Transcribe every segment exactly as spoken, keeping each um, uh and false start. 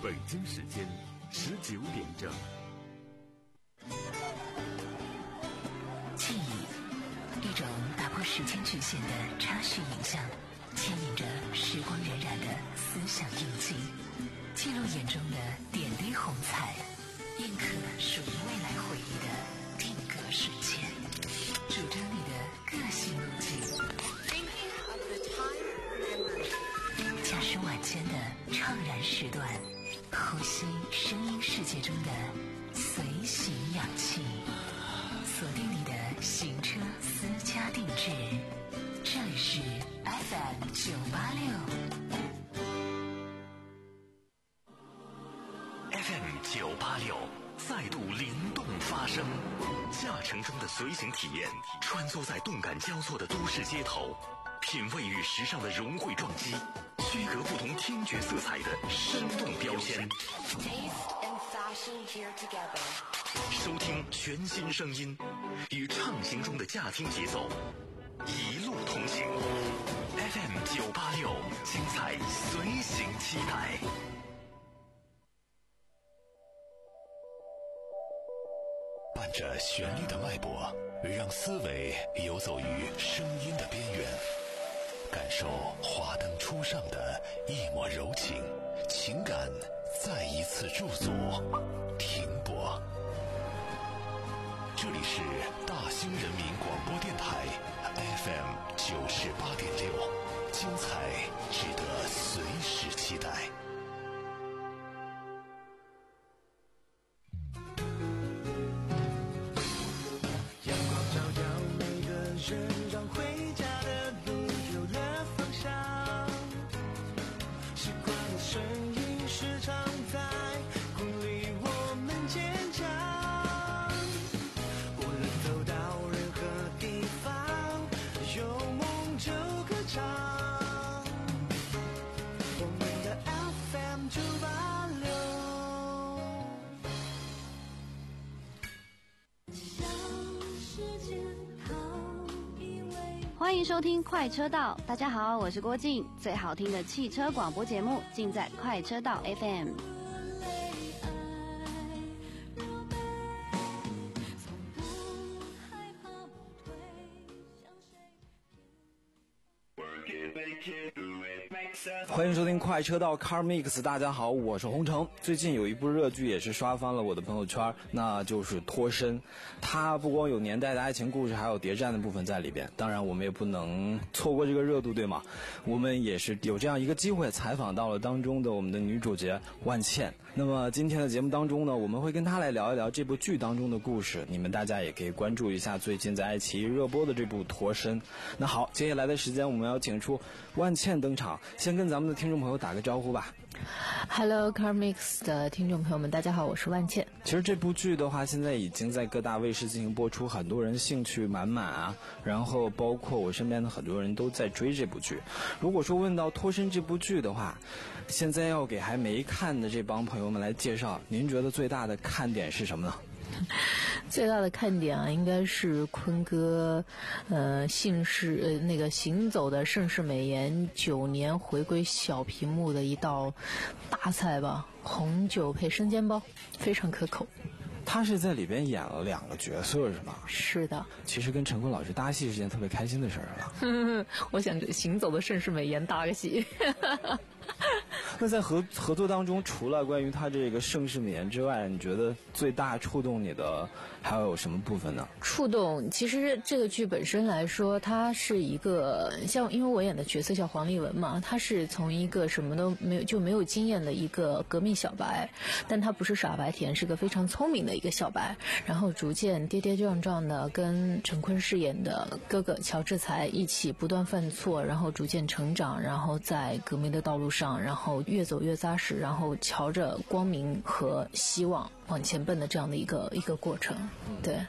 北京时间十九点整。 记忆，一种打破时间局限的插叙影像，牵引着时光荏苒的思想印记，记录眼中的点滴红彩，印刻属于未来回忆的定格瞬间，主张你的个性路径。驾驶晚间的怅然时段，呼吸声音世界中的随行氧气，锁定你的行车私家定制。这里是 F M 九八六 F M 九八六再度灵动发声，驾乘中的随行体验，穿梭在动感交错的都市街头，品味与时尚的融汇撞击，区隔不同听觉色彩的生动标签，收听全新声音，与畅行中的驾听节奏一路同行。 F M 九八六，精彩随行期待。伴着旋律的脉搏，让思维游走于声音的边缘，感受华灯初上的一抹柔情，情感再一次驻足停泊。这里是大兴人民广播电台 F M 九十八点六，精彩值得随时期待。 阳光照耀每个人，让回家的路有了方向。习惯的声音时常在鼓励我们坚强。无论走到任何地方，有梦就歌唱。我们的 F M 九八六。 欢迎收听快车道，大家好，我是郭静，最好听的汽车广播节目尽在快车道 F M。 欢迎收听快车道 Car Mix， 大家好，我是洪城。最近有一部热剧也是刷翻了我的朋友圈，那就是脱身。它不光有年代的爱情故事，还有谍战的部分在里边，当然我们也不能错过这个热度，对吗？我们也是有这样一个机会采访到了当中的我们的女主角万茜。那么今天的节目当中呢，我们会跟她来聊一聊这部剧当中的故事，你们大家也可以关注一下最近在爱奇艺热播的这部脱身。那好，接下来的时间我们要请出万茜登场，先跟咱们的听众朋友打个招呼吧。 Hello Car Mix 的听众朋友们，大家好，我是万茜。 其实这部剧的话，现在已经在各大卫视进行播出，很多人兴趣满满啊，然后包括我身边的很多人都在追这部剧。如果说问到脱身这部剧的话，现在要给还没看的这帮朋友们来介绍，您觉得最大的看点是什么呢？ 最大的看点啊，应该是坤哥，呃，姓氏呃那个行走的盛世美颜九年回归小屏幕的一道大菜吧，红酒配生煎包，非常可口。 他是在里边演了两个角色是吗？ 是的。 其实跟陈坤老师搭戏是件特别开心的事儿了。 我想行走的盛世美颜搭个戏。 那在合合作当中，除了关于他这个盛世美颜之外，你觉得最大触动你的还有什么部分呢？ 触动，其实这个剧本身来说，它是一个像，因为我演的角色叫黄丽文嘛，她是从一个什么都没有就没有经验的一个革命小白，但她不是傻白甜，是个非常聪明的一个小白，然后逐渐跌跌撞撞的跟陈坤饰演的哥哥乔治才一起不断犯错，然后逐渐成长，然后在革命的道路上，然后越走越扎实，然后朝着光明和希望往前奔的这样的一个一个过程。对，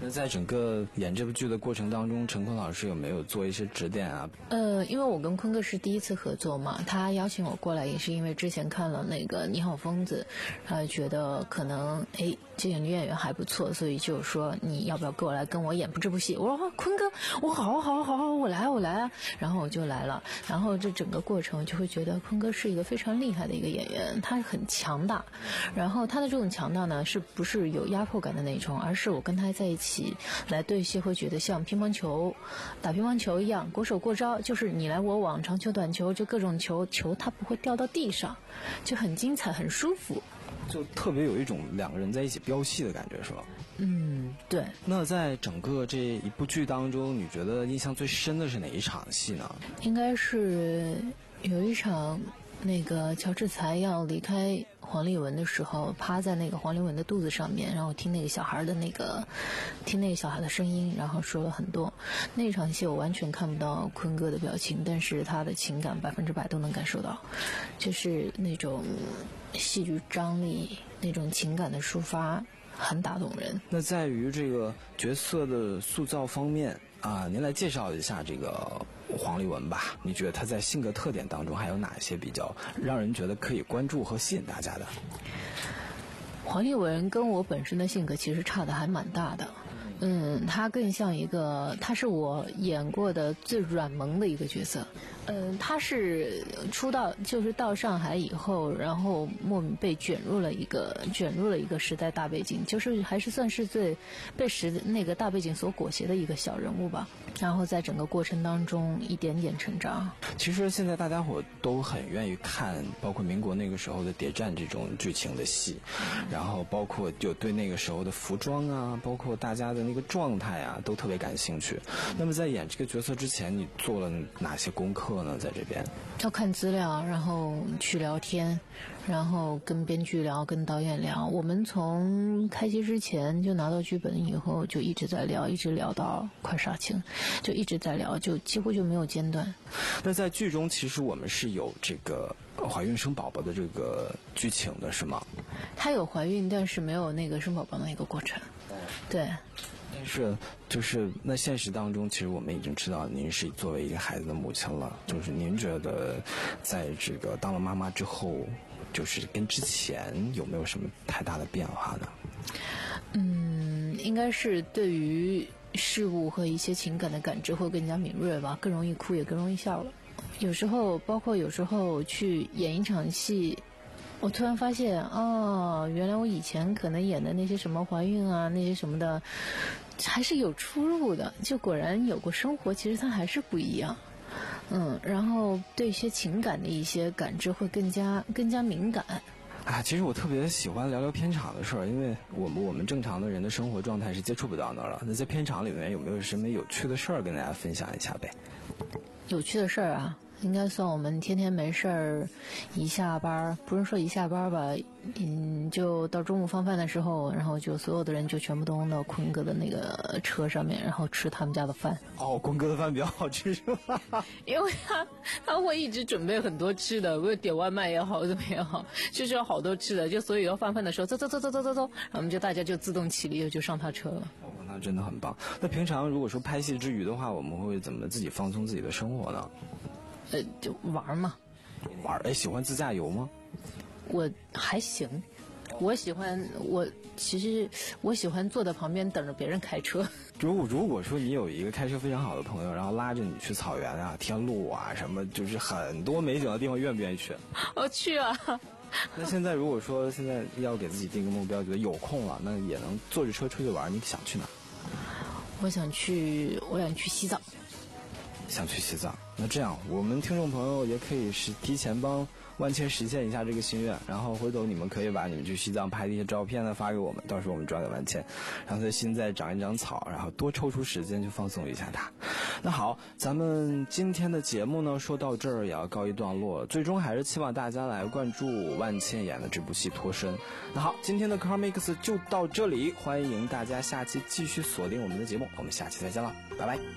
那在整个演这部剧的过程当中，陈坤老师有没有做一些指点啊？ 呃，因为我跟坤哥是第一次合作嘛，他邀请我过来也是因为之前看了那个《你好疯子》，呃，觉得可能哎这个女演员还不错，所以就说你要不要过来跟我演这部戏？我说坤哥，我好好好好，我来我来啊，然后我就来了。然后这整个过程就会觉得坤哥是一个非常厉害的一个演员，他很强大，然后他的这种强大呢，是不是有压迫感的那种，而是我跟他在一起来对戏会觉得像乒乓球打乒乓球一样，国手过招，就是你来我往，长球短球，就各种球球它不会掉到地上，就很精彩很舒服， 就特别有一种两个人在一起飙戏的感觉，是吧？ 嗯，对。 那在整个这一部剧当中，你觉得印象最深的是哪一场戏呢？ 应该是有一场那个乔治才要离开黄丽文的时候，趴在那个黄丽文的肚子上面，然后听那个小孩的那个听那个小孩的声音，然后说了很多。那场戏我完全看不到坤哥的表情，但是他的情感百分之百都能感受到，就是那种戏剧张力，那种情感的抒发很打动人。 那在于这个角色的塑造方面啊，您来介绍一下这个黄丽文吧。你觉得她在性格特点当中还有哪些比较让人觉得可以关注和吸引大家的？ 黄丽文跟我本身的性格其实差的还蛮大的。嗯，她更像一个，她是我演过的最软萌的一个角色。嗯，她是出道就是到上海以后，然后莫名被卷入了一个卷入了一个时代大背景，就是还是算是最被时那个大背景所裹挟的一个小人物吧。然后在整个过程当中一点点成长。 其实现在大家伙都很愿意看，包括民国那个时候的谍战这种剧情的戏，然后包括就对那个时候的服装啊，包括大家的那个状态啊，都特别感兴趣。那么在演这个角色之前，你做了哪些功课呢？在这边要看资料，然后去聊天，然后跟编剧聊，跟导演聊。我们从开机之前就拿到剧本以后，就一直在聊，一直聊到快杀青，就一直在聊，就几乎就没有间断。 那在剧中，其实我们是有这个怀孕生宝宝的这个剧情的，是吗？ 她有怀孕，但是没有那个生宝宝的一个过程。对。 但是就是那现实当中，其实我们已经知道您是作为一个孩子的母亲了。就是您觉得在这个当了妈妈之后，就是跟之前有没有什么太大的变化呢？ 嗯，应该是对于事物和一些情感的感知会更加敏锐吧，更容易哭也更容易笑了。有时候包括有时候去演一场戏，我突然发现哦，原来我以前可能演的那些什么怀孕啊那些什么的还是有出入的，就果然有过生活，其实它还是不一样。嗯，然后对一些情感的一些感知会更加更加敏感。 啊，其实我特别喜欢聊聊片场的事儿，因为我们我们正常的人的生活状态是接触不到那儿了。那在片场里面有没有什么有趣的事儿跟大家分享一下呗？ 有趣的事儿啊，应该算我们天天没事儿，一下班不是说一下班吧，嗯，就到中午放饭的时候，然后就所有的人就全部都到坤哥的那个车上面，然后吃他们家的饭。 哦，坤哥的饭比较好吃是吧？ 因为他他会一直准备很多吃的，不是点外卖也好怎么也好，就是有好多吃的，就所以要放饭的时候，走走走走走走走，然后我们就大家就自动起立就上他车了。 哦，那真的很棒。那平常如果说拍戏之余的话，我们会怎么自己放松自己的生活呢？ 呃，就玩嘛。 玩？哎，喜欢自驾游吗？ 我还行，我喜欢我其实我喜欢坐在旁边等着别人开车。 如果如果说你有一个开车非常好的朋友，然后拉着你去草原啊、天路啊什么，就是很多美景的地方，愿不愿意去？ 我去啊！ 那现在如果说现在要给自己定个目标，觉得有空了，那也能坐着车出去玩，你想去哪？ 我想去，我想去西藏。 想去西藏，那这样我们听众朋友也可以是提前帮万茜实现一下这个心愿，然后回头你们可以把你们去西藏拍的一些照片呢发给我们，到时候我们转给万茜，让她心再长一长草，然后多抽出时间去放松一下她。那好，咱们今天的节目呢说到这儿也要告一段落，最终还是期望大家来关注万茜演的这部戏《脱身》。那好，今天的 Car Mix 就到这里，欢迎大家下期继续锁定我们的节目，我们下期再见了，拜拜。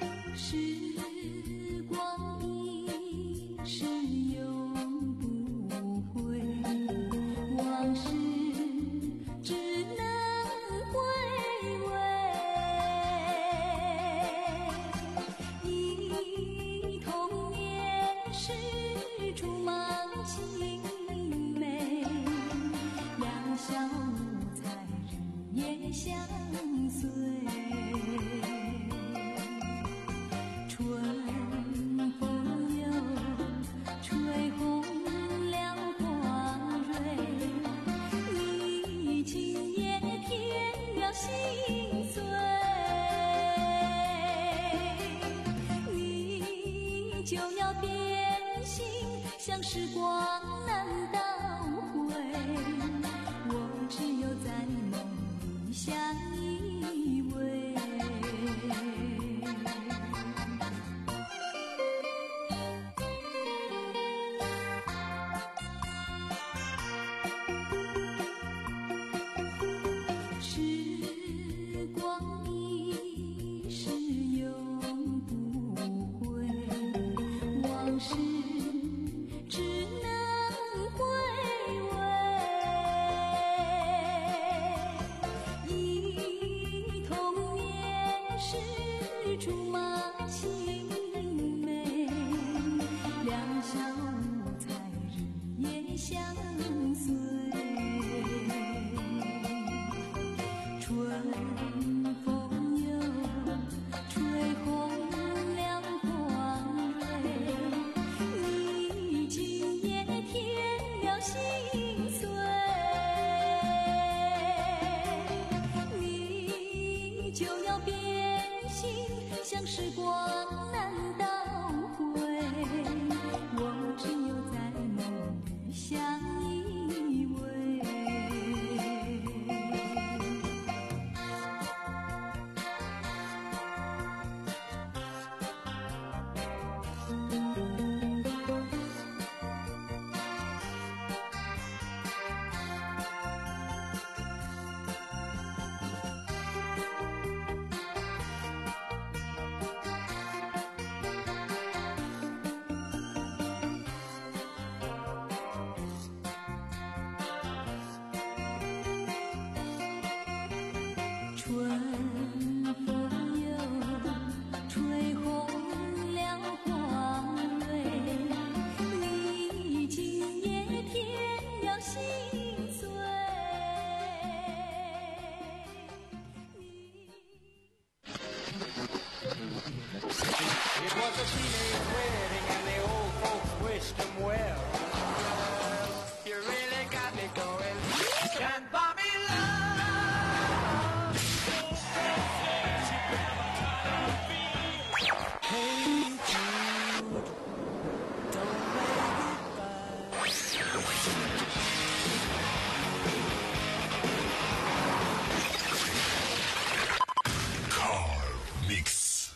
是永不回，往事只能回味。 相随。春风又吹红了花蕊，你今夜添了心碎。你就要变心，像时光难倒回，我只有在梦里相依偎。时光一逝永不回，往事只能回味。忆童年时竹马青梅，两小无猜日夜相随。春风又吹红了花蕊，你今夜添了心碎。你就要变心，像时光难倒回，我只有在梦里相依偎。春风又吹红了花蕊，你今夜添了心碎。 It was a teenage wedding and the old folks wished him well. You really got me going. Can't buy me love. Hey Jude, don't make it bad. Mix。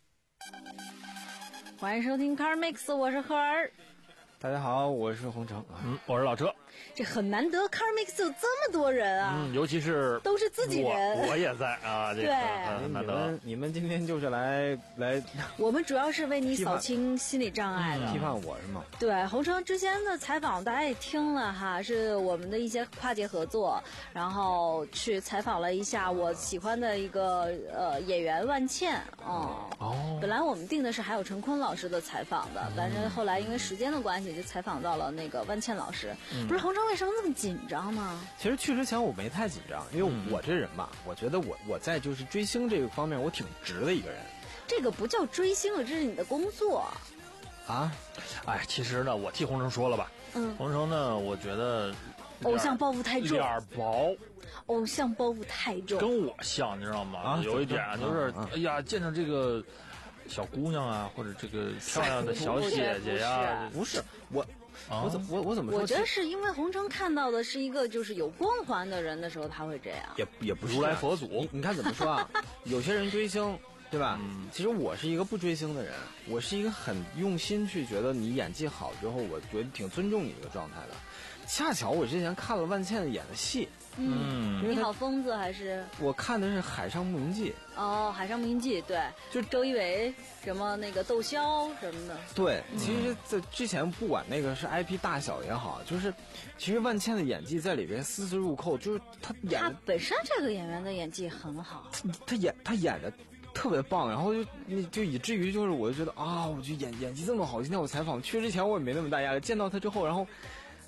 欢迎收听 Car Mix， 我是赫儿。 大家好，我是洪城。 嗯，我是老车。 这很难得 Car Mix 有这么多人啊， 嗯，尤其是都是自己人， 我我也在啊，这个对很难得。 你们你们今天就是来来我们主要是为你扫清心理障碍的。 批判我是吗？ 对，洪城之前的采访大家也听了哈，是我们的一些跨界合作，然后去采访了一下我喜欢的一个呃演员万茜，嗯， 哦， 本来我们定的是还有陈坤老师的采访的，但是后来因为时间的关系，就采访到了那个万茜老师。 嗯不是洪城为什么那么紧张呢？ 其实去之前我没太紧张，因为我这人吧，我觉得我我在就是追星这个方面我挺直的一个人这个不叫追星了，这是你的工作。 啊。 哎，其实呢，我替洪城说了吧。 嗯， 洪城呢，我觉得偶像包袱太重， 脸儿薄， 偶像包袱太重， 跟我像，你知道吗？ 啊有一点就是， 啊啊哎呀，见着这个小姑娘啊，或者这个漂亮的小姐姐呀， 不是我， 啊我怎我我怎么说？ 我觉得是因为洪城看到的是一个就是有光环的人的时候，他会这样。 也也不是如来佛祖你你看怎么说啊？有些人追星，对吧？ 嗯其实我是一个不追星的人，我是一个很用心去觉得你演技好之后，我觉得挺尊重你一个状态的。恰巧我之前看了万茜演的戏， 嗯， 因为他你好，疯子还是我看的是《海上牧营记》。 哦，《海上牧营记》对， 就周一围什么那个窦骁什么的。 对，其实，在之前不管那个是 I P 大小也好，就是其实万茜的演技在里边丝丝入扣，就是她演他的， 本身这个演员的演技很好， 她演她演的特别棒，然后就你就以至于就是我就觉得啊，我就演演技这么好。今天我采访去之前我也没那么大压力，见到她之后，然后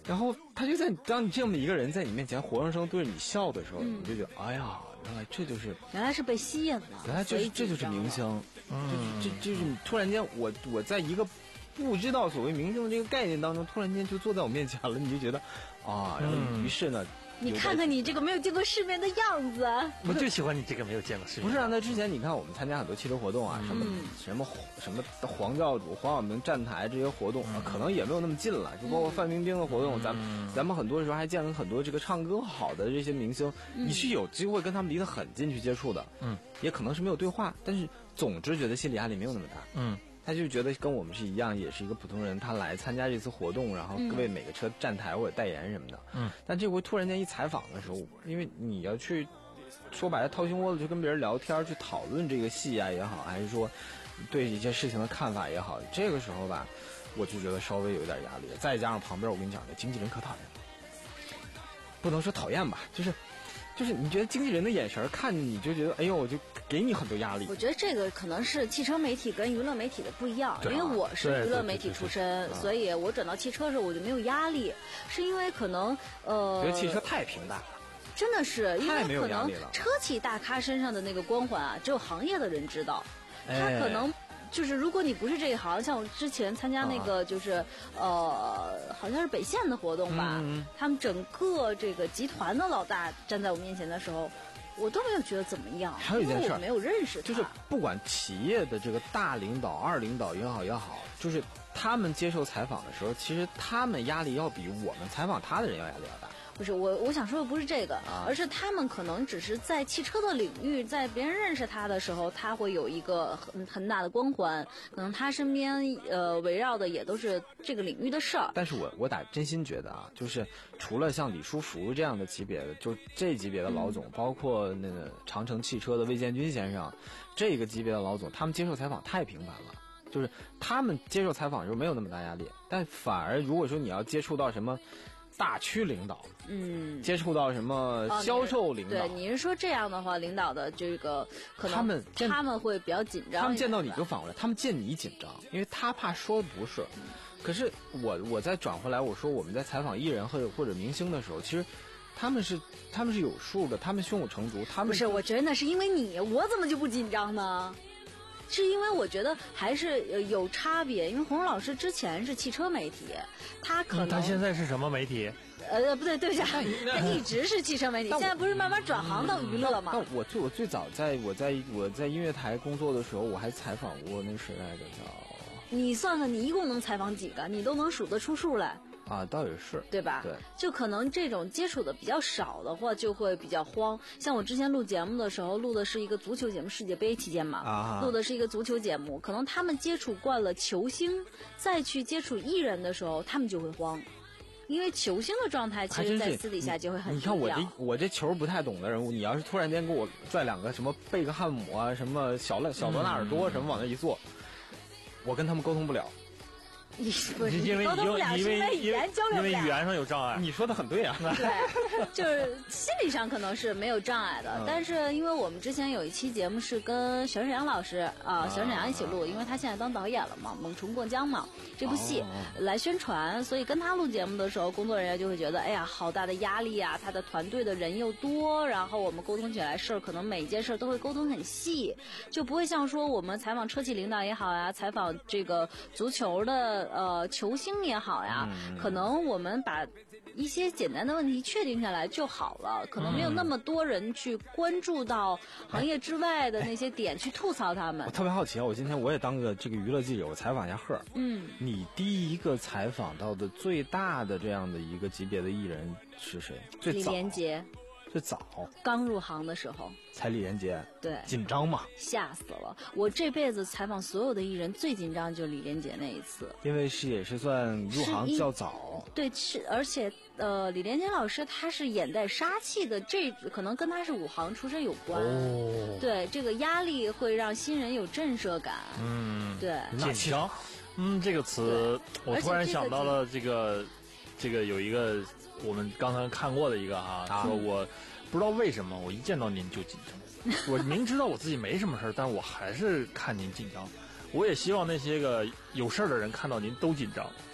然后他就在当你这么一个人在你面前活生生对着你笑的时候， 嗯、 你就觉得哎呀，原来这就是原来是被吸引了， 原来就是这就是明星，嗯，这这就是你突然间我我在一个不知道所谓明星的这个概念当中，突然间就坐在我面前了，你就觉得啊，然后于是呢。 你看看你这个没有见过世面的样子， 我就喜欢你这个没有见过世面。 不是啊，那之前你看我们参加很多汽车活动啊，什么、嗯、什么什么黄教主、黄晓明站台这些活动、嗯、啊，可能也没有那么近了。就包括范冰冰的活动，嗯、咱们咱们很多时候还见了很多这个唱歌好的这些明星，嗯、你是有机会跟他们离得很近去接触的。嗯，也可能是没有对话，但是总之觉得心理压力没有那么大。嗯。他就觉得跟我们是一样，也是一个普通人，他来参加这次活动，然后为每个车站台或者代言什么的。嗯。但这回突然间一采访的时候，因为你要去说白了掏心窝子去跟别人聊天，去讨论这个戏啊也好，还是说对一些事情的看法也好，这个时候吧，我就觉得稍微有点压力。再加上旁边我跟你讲的经纪人可讨厌，不能说讨厌吧，就是。就是你觉得经纪人的眼神看着你就觉得，哎呦，我就给你很多压力。 我觉得这个可能是汽车媒体跟娱乐媒体的不一样，因为我是娱乐媒体出身，所以我转到汽车的时候我就没有压力，是因为可能呃， 觉得汽车太平淡了。 真的是，因为可能车企大咖身上的那个光环啊，只有行业的人知道，他可能。就是如果你不是这一行，像我之前参加那个就是、啊、呃，好像是北线的活动吧，嗯、他们整个这个集团的老大站在我面前的时候，我都没有觉得怎么样。 还有一件事， 我没有认识他， 就是不管企业的这个大领导、二领导也好也好，就是他们接受采访的时候，其实他们压力要比我们采访他的人要压力要大。 不是我，我想说的不是这个，啊、而是他们可能只是在汽车的领域，在别人认识他的时候，他会有一个很很大的光环，可能他身边呃围绕的也都是这个领域的事儿。 但是我我打真心觉得啊，就是除了像李书福这样的级别的，就这级别的老总，嗯、包括那个长城汽车的魏建军先生，这个级别的老总，他们接受采访太频繁了。就是他们接受采访的时候没有那么大压力，但反而如果说你要接触到什么。大区领导，嗯，接触到什么销售领导？ 哦、对，你是说这样的话，领导的这个可能他们他们会比较紧张。 他们见到你就反过来，他们见你紧张，因为他怕说不是。嗯、可是我我再转回来，我说我们在采访艺人或者或者明星的时候，其实他们是他们是有数的，他们胸有成竹。他们不是，我觉得那是因为你，我怎么就不紧张呢？是因为我觉得还是有差别，因为洪荣老师之前是汽车媒体，他可能、 嗯、他现在是什么媒体？ 呃，不对，对不起，他一直是汽车媒体，现在不是慢慢转行到娱乐吗？ 但我最我最早在我在我在音乐台工作的时候，我还采访过那时代的叫。 你算算，你一共能采访几个？你都能数得出数来。 啊，倒也是， 对吧？ 对， 就可能这种接触的比较少的话，就会比较慌。像我之前录节目的时候，录的是一个足球节目，世界杯期间嘛，啊、录的是一个足球节目，可能他们接触惯了球星，再去接触艺人的时候，他们就会慌。因为球星的状态，其实在私底下就会很你看我这我这球不太懂的人物，你要是突然间给我拽两个什么贝克汉姆啊，什么小勒小罗纳尔多什么往那一坐，嗯、我跟他们沟通不了。 你不是因为沟通不了，是因为语言交流不了， 因为语言上有障碍。 你说的很对啊。 对，就是心理上可能是没有障碍的，嗯、但是因为我们之前有一期节目是跟小沈阳老师啊、呃，小沈阳一起录，因为他现在当导演了嘛，《猛虫过江》嘛，这部戏、哦、来宣传，所以跟他录节目的时候，工作人员就会觉得，哎呀，好大的压力啊！他的团队的人又多，然后我们沟通起来事儿，可能每一件事都会沟通很细，就不会像说我们采访车企领导也好呀，采访这个足球的。呃，球星也好呀，嗯、可能我们把一些简单的问题确定下来就好了，可能没有那么多人去关注到行业之外的那些点去吐槽他们。 我特别好奇啊，我今天我也当个这个娱乐记者，我采访一下贺。嗯，你第一个采访到的最大的这样的一个级别的艺人是谁？最早。李连杰。最早刚入行的时候， 才李连杰， 对， 紧张嘛， 吓死了！我这辈子采访所有的艺人，最紧张就是李连杰那一次， 因为是也是算入行较早， 对，是而且呃，李连杰老师他是眼带杀气的，这可能跟他是武行出身有关。哦，对，这个压力会让新人有震慑感。嗯，对， 紧张，嗯，这个词我突然想到了这个，这个有一个。我们刚才看过的一个哈、啊，说我不知道为什么我一见到您就紧张，我明知道我自己没什么事儿，但我还是看您紧张。我也希望那些个有事儿的人看到您都紧张。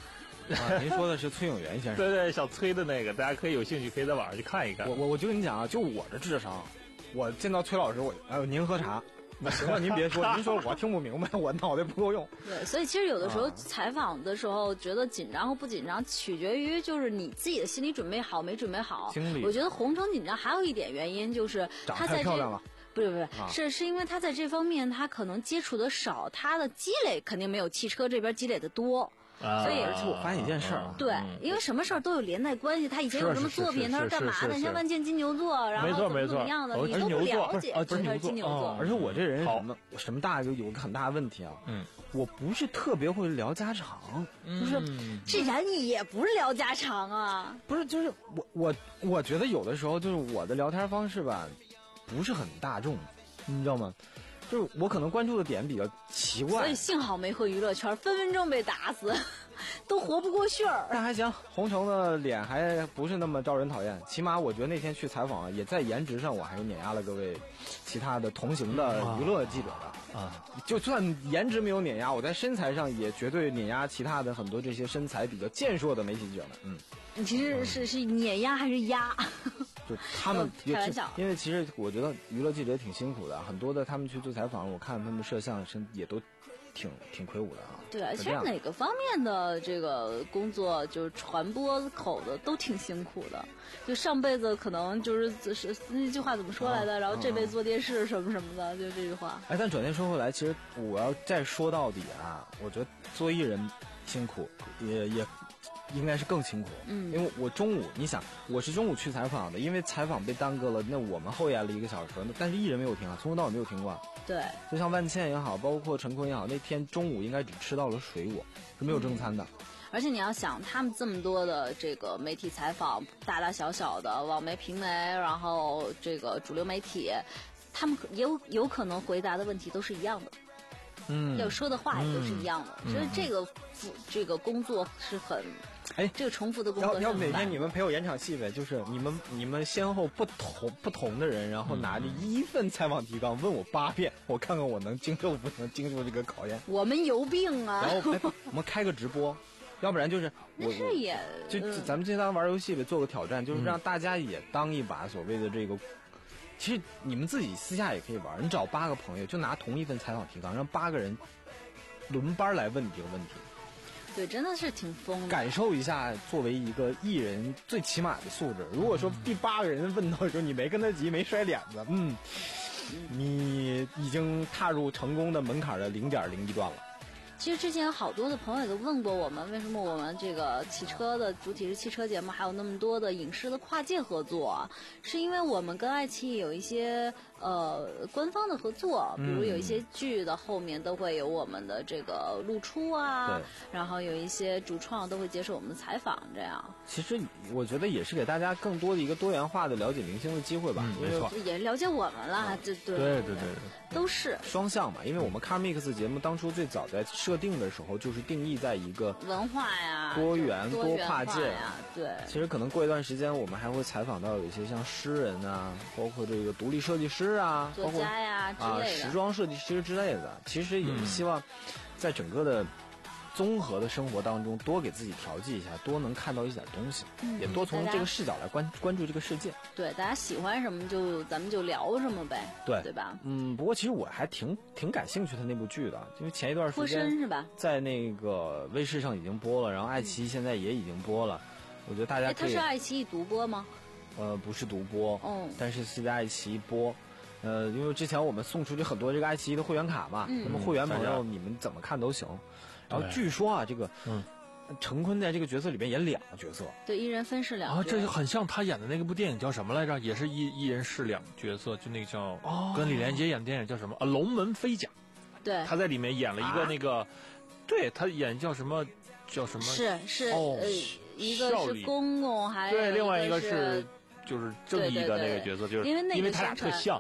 啊，您说的是崔永元先生？ 对对，小崔的那个，大家可以有兴趣可以在网上去看一看。 我我我就跟你讲啊，就我的智商，我见到崔老师，我哎呦您喝茶。那行了，您别说，您说我听不明白，我脑袋不够用。 对，所以其实有的时候采访的时候，觉得紧张或不紧张，取决于就是你自己的心理准备好没准备好。 经历。 我觉得洪城紧张还有一点原因就是他在这，不是不是，啊、是是因为他在这方面他可能接触的少，他的积累肯定没有汽车这边积累的多。 所以，而且我发现一件事儿， 对，因为什么事儿都有连带关系。他以前有什么作品，他是干嘛的？像万箭金牛座，然后怎么怎么样的，你都不了解。 啊， 他是金牛座。 而且我这人什么什么大有有个很大的问题啊，嗯，我不是特别会聊家常，就是这然你也不是聊家常啊， 不是，就是我我我觉得有的时候就是我的聊天方式吧，不是很大众，你知道吗？就是我可能关注的点比较奇怪， 所以幸好没回娱乐圈，分分钟被打死，都活不过去儿。 但还行，洪城的脸还不是那么招人讨厌，起码我觉得那天去采访，也在颜值上我还是碾压了各位其他的同行的娱乐记者的啊。就算颜值没有碾压，我在身材上也绝对碾压其他的很多这些身材比较健硕的媒体记者们。 嗯，其实是是碾压还是压？ 就他们开玩笑， 因为其实我觉得娱乐记者也挺辛苦的，很多的他们去做采访，我看他们摄像身也都挺挺魁梧的啊。 对，其实哪个方面的这个工作，就是传播口的都挺辛苦的。就上辈子可能就是是那句话怎么说来的，啊、然后这辈子做电视什么什么的，嗯、就这句话。 哎，但转念说回来，其实我要再说到底啊，我觉得做艺人辛苦，也也。应该是更辛苦，嗯，因为我中午，你想，我是中午去采访的，因为采访被耽搁了，那我们后延了一个小时，但是艺人没有停啊，从头到尾没有停过。 对， 就像万茜也好，包括陈坤也好，那天中午应该只吃到了水果，是没有正餐的。 嗯、而且你要想，他们这么多的这个媒体采访，大大小小的网媒、平媒，然后这个主流媒体，他们有有可能回答的问题都是一样的。嗯，要说的话也都是一样的，所以这个这个工作是很， 哎， 这个重复的工作。 要要哪天你们陪我演场戏呗？就是你们你们先后不同不同的人，然后拿着一份采访提纲问我八遍，我看看我能经受不能经受这个考验。 我们有病啊！ 然后哎，我们开个直播，要不然就是我是也就咱们经常玩游戏呗，做个挑战，就是让大家也当一把所谓的这个。其实你们自己私下也可以玩，你找八个朋友，就拿同一份采访提纲，让八个人轮班来问你这个问题。 对，真的是挺疯的。 感受一下作为一个艺人最起码的素质。如果说第八个人问到的时候你没跟他急，没摔脸子，嗯，你已经踏入成功的门槛的零点零一段了。 其实之前有好多的朋友也都问过我们，为什么我们这个汽车的主体是汽车节目，还有那么多的影视的跨界合作，是因为我们跟爱奇艺有一些呃官方的合作，比如有一些剧的后面都会有我们的这个露出啊，然后有一些主创都会接受我们的采访，这样。 其实我觉得也是给大家更多的一个多元化的了解明星的机会吧， 嗯、没错， 也了解我们了，这、嗯、对对对对对， 都是双向嘛。因为我们 Car Mix 节目当初最早在设定的时候，就是定义在一个文化呀、 多元多跨界呀，对。 其实可能过一段时间，我们还会采访到有一些像诗人啊，包括这个独立设计师啊， 作家呀之类的、 啊、时装设计师之类的。其实也是希望在整个的综合的生活当中，多给自己调剂一下，多能看到一点东西，嗯、也多从这个视角来关关注这个世界。 对，大家喜欢什么就咱们就聊什么呗， 对对吧？ 嗯，不过其实我还挺挺感兴趣的那部剧的，因为前一段时间脱身是吧， 在那个卫视上已经播了，然后爱奇艺现在也已经播了，嗯、我觉得大家可以。 它是爱奇艺独播吗？ 呃，不是独播， 嗯， 但是是在爱奇艺播。呃，因为之前我们送出去很多这个爱奇艺的会员卡嘛，嗯、那么会员朋友你们怎么看都行。然后据说啊，这个嗯，陈坤在这个角色里边演两个角色， 对，一人分饰两角。 啊，这就很像他演的那个部电影叫什么来着？也是一一人饰两角色，就那个叫、哦、跟李连杰演的电影叫什么？啊，龙门飞甲。 对， 他在里面演了一个那个，啊、对他演叫什么叫什么？ 是是哦， 呃，一个是公公，还有对，另外一个是就是正义的那个角色， 对对对， 就是因为那个因为他俩特像。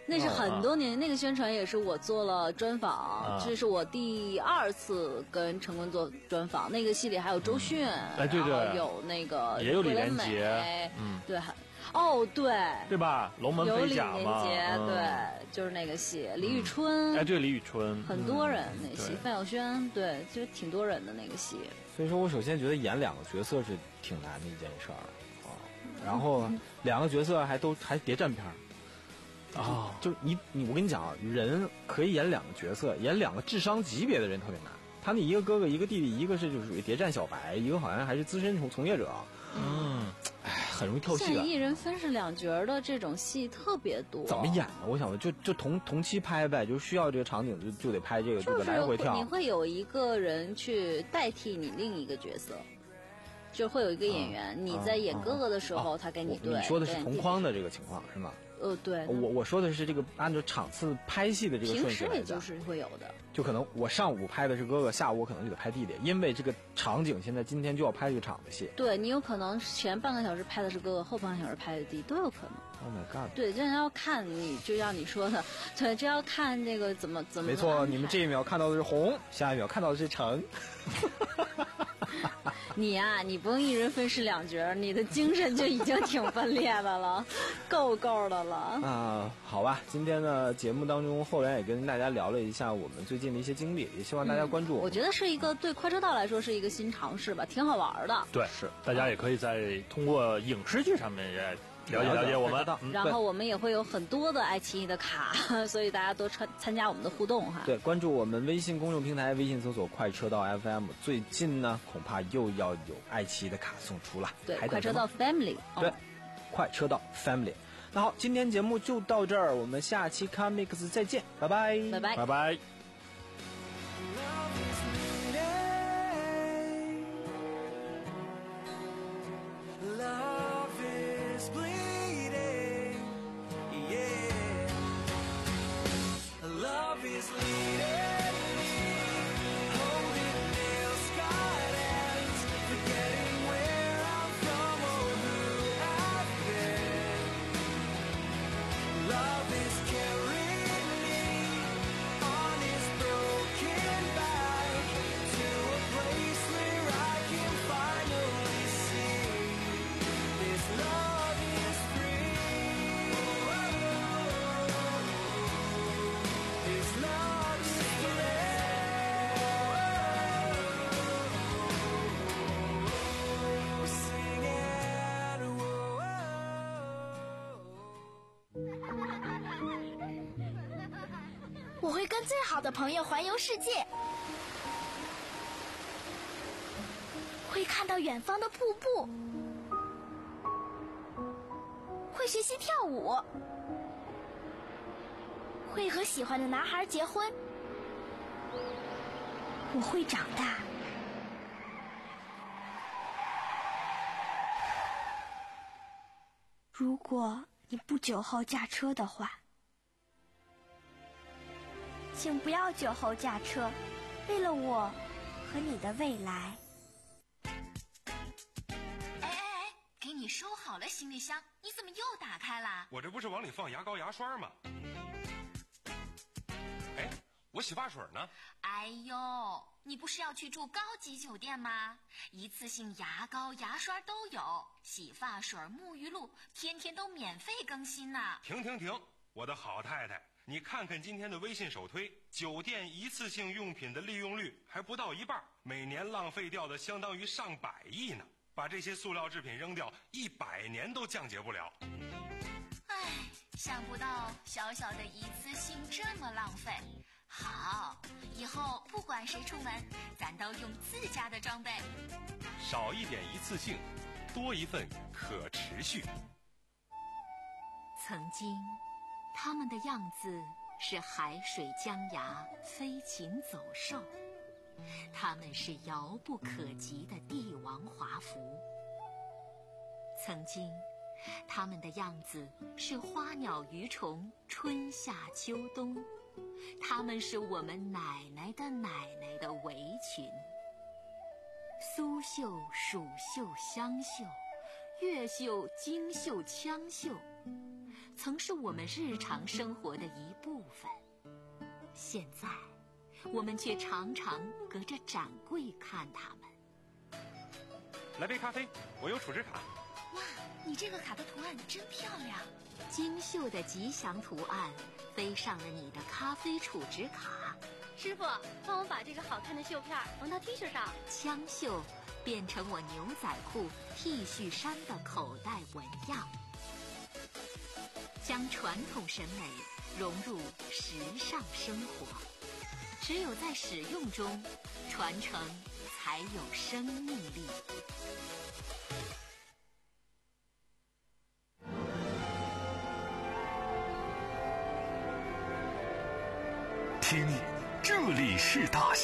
那是很多年，那个宣传也是我做了专访， 啊、 这是我第二次跟陈坤做专访。那个戏里还有周迅， 嗯、哎对对， 然后有那个也有李连杰， 嗯，对，还哦对， 对吧？龙门飞甲嘛， 有李连杰， 嗯、 对，就是那个戏，李宇春， 哎对，李宇春， 很多人那戏， 嗯、 范晓萱，对，其实挺多人的那个戏。 所以说我首先觉得演两个角色是挺难的一件事儿啊，然后两个角色还都还谍战片儿。啊、哦，就你你我跟你讲啊，人可以演两个角色，演两个智商级别的人特别难。他那一个哥哥一个弟弟，一个是就属于谍战小白，一个好像还是资深从从业者。嗯，哎，很容易跳戏的。 现在一人分饰两角的这种戏特别多。 怎么演呢？我想就就同同期拍呗，就需要这个场景就就得拍这个，就来回跳。 你会有一个人去代替你另一个角色。就会有一个演员，嗯、你在演哥哥的时候， 啊、 他给你对。 你说的是同框的这个情况是吗？ 呃，对。 我我说的是这个按照场次拍戏的这个顺序来讲， 平时也就是会有的。 就可能我上午拍的是哥哥，下午我可能就得拍弟弟，因为这个场景现在今天就要拍这个场的戏。 对你有可能前半个小时拍的是哥哥，后半个小时拍的弟弟都有可能。 Oh my god！ 对，这要看你，就像你说的，对，这要看这个怎么怎么。 没错，你们这一秒看到的是红，下一秒看到的是橙。 你呀、啊，你不用一人分饰两角，你的精神就已经挺分裂的了，够够的了。 啊、呃，好吧，今天的节目当中，后来也跟大家聊了一下我们最近的一些经历，也希望大家关注我们、 嗯。我觉得是一个对快车道来说是一个新尝试吧，挺好玩的。 对，是大家也可以在通过影视剧上面也了解了解我们， 嗯、然后我们也会有很多的爱奇艺的卡，所以大家多参参加我们的互动哈。 对，关注我们微信公众平台，微信搜索快车道 F M。最近呢，恐怕又要有爱奇艺的卡送出了。 对，快车道 Family。 对，快车道 Family。那好，今天节目就到这儿，我们下期 Comics 再见，拜拜， 拜拜， 拜拜。 我会跟最好的朋友环游世界，会看到远方的瀑布，会学习跳舞，会和喜欢的男孩结婚。我会长大。如果你不酒后驾车的话，请不要酒后驾车，为了我和你的未来。 哎哎哎，给你收好了行李箱，你怎么又打开了？ 我这不是往里放牙膏牙刷吗？哎，我洗发水呢？ 哎呦，你不是要去住高级酒店吗？一次性牙膏牙刷都有，洗发水沐浴露天天都免费更新呢。 停停停，我的好太太，你看看今天的微信首推，酒店一次性用品的利用率还不到一半，每年浪费掉的相当于上百亿呢。把这些塑料制品扔掉，一百年都降解不了。 唉，想不到小小的一次性这么浪费。好，以后不管谁出门，咱都用自家的装备。 少一点一次性，多一份可持续。 曾经他们的样子是海水江崖，飞禽走兽，他们是遥不可及的帝王华服。曾经他们的样子是花鸟鱼虫，春夏秋冬，他们是我们奶奶的奶奶的围裙。苏绣、蜀绣、湘绣，越绣、京绣、羌绣， 曾是我们日常生活的一部分，现在我们却常常隔着展柜看它们。 来杯咖啡，我有储值卡。 哇，你这个卡的图案真漂亮，精绣的吉祥图案飞上了你的咖啡储值卡。 师傅，帮我把这个好看的绣片缝到 T 恤上。 枪绣变成我牛仔裤、T 恤衫的口袋纹样，将传统审美融入时尚生活。只有在使用中，传承才有生命力。 听，这里是大